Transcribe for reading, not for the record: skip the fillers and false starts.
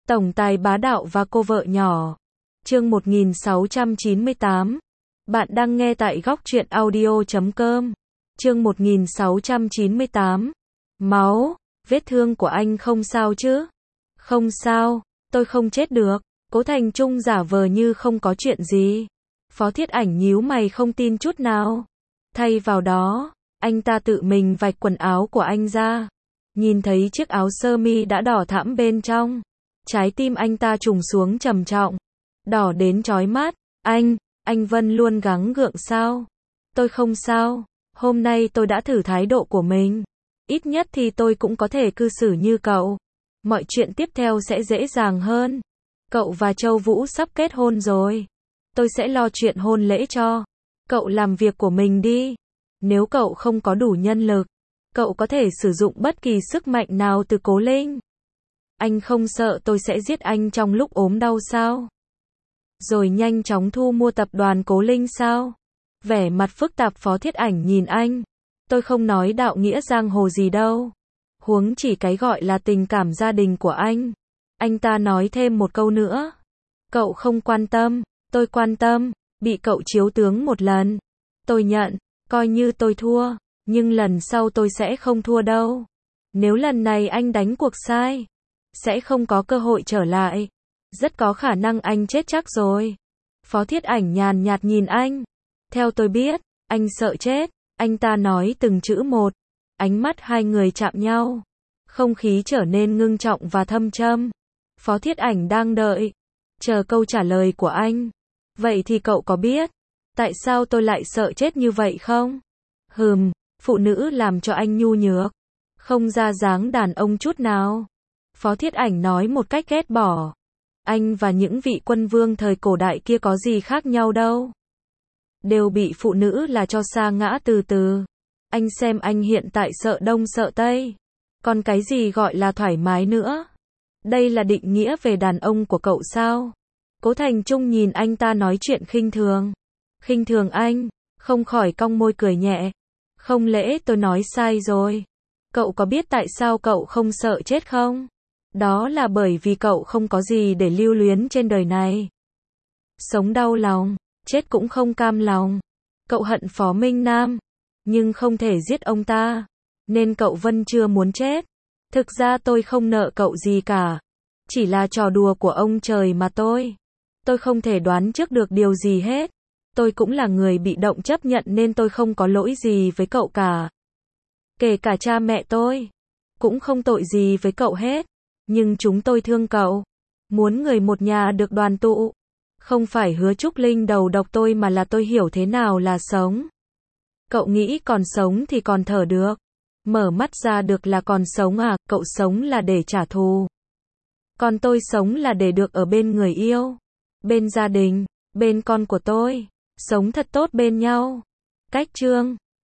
Tổng tài bá đạo và cô vợ nhỏ. Chương 1698. Bạn đang nghe tại góc truyện audio.com. Chương 1698. Máu, vết thương của anh không sao chứ? Không sao, tôi không chết được. Cố Thành Trung giả vờ như không có chuyện gì. Phó Thiết Ảnh nhíu mày không tin chút nào. Thay vào đó, anh ta tự mình vạch quần áo của anh ra. Nhìn thấy chiếc áo sơ mi đã đỏ thẫm bên trong. Trái tim anh ta trùng xuống trầm trọng. Đỏ đến chói mắt. Anh Vân luôn gắng gượng sao? Tôi không sao. Hôm nay tôi đã thử thái độ của mình. Ít nhất thì tôi cũng có thể cư xử như cậu. Mọi chuyện tiếp theo sẽ dễ dàng hơn. Cậu và Châu Vũ sắp kết hôn rồi. Tôi sẽ lo chuyện hôn lễ cho. Cậu làm việc của mình đi. Nếu cậu không có đủ nhân lực, cậu có thể sử dụng bất kỳ sức mạnh nào từ Cố Linh. Anh không sợ tôi sẽ giết anh trong lúc ốm đau sao? Rồi nhanh chóng thu mua tập đoàn Cố Linh sao? Vẻ mặt phức tạp Phó Thiết Ảnh nhìn anh. Tôi không nói đạo nghĩa giang hồ gì đâu. Huống chỉ cái gọi là tình cảm gia đình của anh. Anh ta nói thêm một câu nữa. Cậu không quan tâm, tôi quan tâm. Bị cậu chiếu tướng một lần. Tôi nhận, coi như tôi thua. Nhưng lần sau tôi sẽ không thua đâu. Nếu lần này anh đánh cuộc sai, sẽ không có cơ hội trở lại. Rất có khả năng anh chết chắc rồi. Phó Thiết Ảnh nhàn nhạt nhìn anh. Theo tôi biết, anh sợ chết. Anh ta nói từng chữ một. Ánh mắt hai người chạm nhau. Không khí trở nên ngưng trọng và thâm trầm. Phó Thiết Ảnh đang đợi, chờ câu trả lời của anh. Vậy thì cậu có biết tại sao tôi lại sợ chết như vậy không? Phụ nữ làm cho anh nhu nhược, không ra dáng đàn ông chút nào. Phó Thiết Ảnh nói một cách ghét bỏ. Anh và những vị quân vương thời cổ đại kia có gì khác nhau đâu. Đều bị phụ nữ là cho sa ngã từ từ. Anh xem anh hiện tại sợ đông sợ tây. Còn cái gì gọi là thoải mái nữa? Đây là định nghĩa về đàn ông của cậu sao? Cố Thành Trung nhìn anh ta nói chuyện khinh thường. Khinh thường anh, không khỏi cong môi cười nhẹ. Không lẽ tôi nói sai rồi? Cậu có biết tại sao cậu không sợ chết không? Đó là bởi vì cậu không có gì để lưu luyến trên đời này. Sống đau lòng, chết cũng không cam lòng. Cậu hận Phó Minh Nam, nhưng không thể giết ông ta, nên cậu vẫn chưa muốn chết. Thực ra tôi không nợ cậu gì cả. Chỉ là trò đùa của ông trời mà tôi. Tôi không thể đoán trước được điều gì hết. Tôi cũng là người bị động chấp nhận nên tôi không có lỗi gì với cậu cả. Kể cả cha mẹ tôi cũng không tội gì với cậu hết. Nhưng chúng tôi thương cậu. Muốn người một nhà được đoàn tụ. Không phải Hứa Trúc Linh đầu độc tôi mà là tôi hiểu thế nào là sống. Cậu nghĩ còn sống thì còn thở được. Mở mắt ra được là còn sống à? Cậu sống là để trả thù. Còn tôi sống là để được ở bên người yêu, bên gia đình, bên con của tôi. Sống thật tốt bên nhau. Cách chương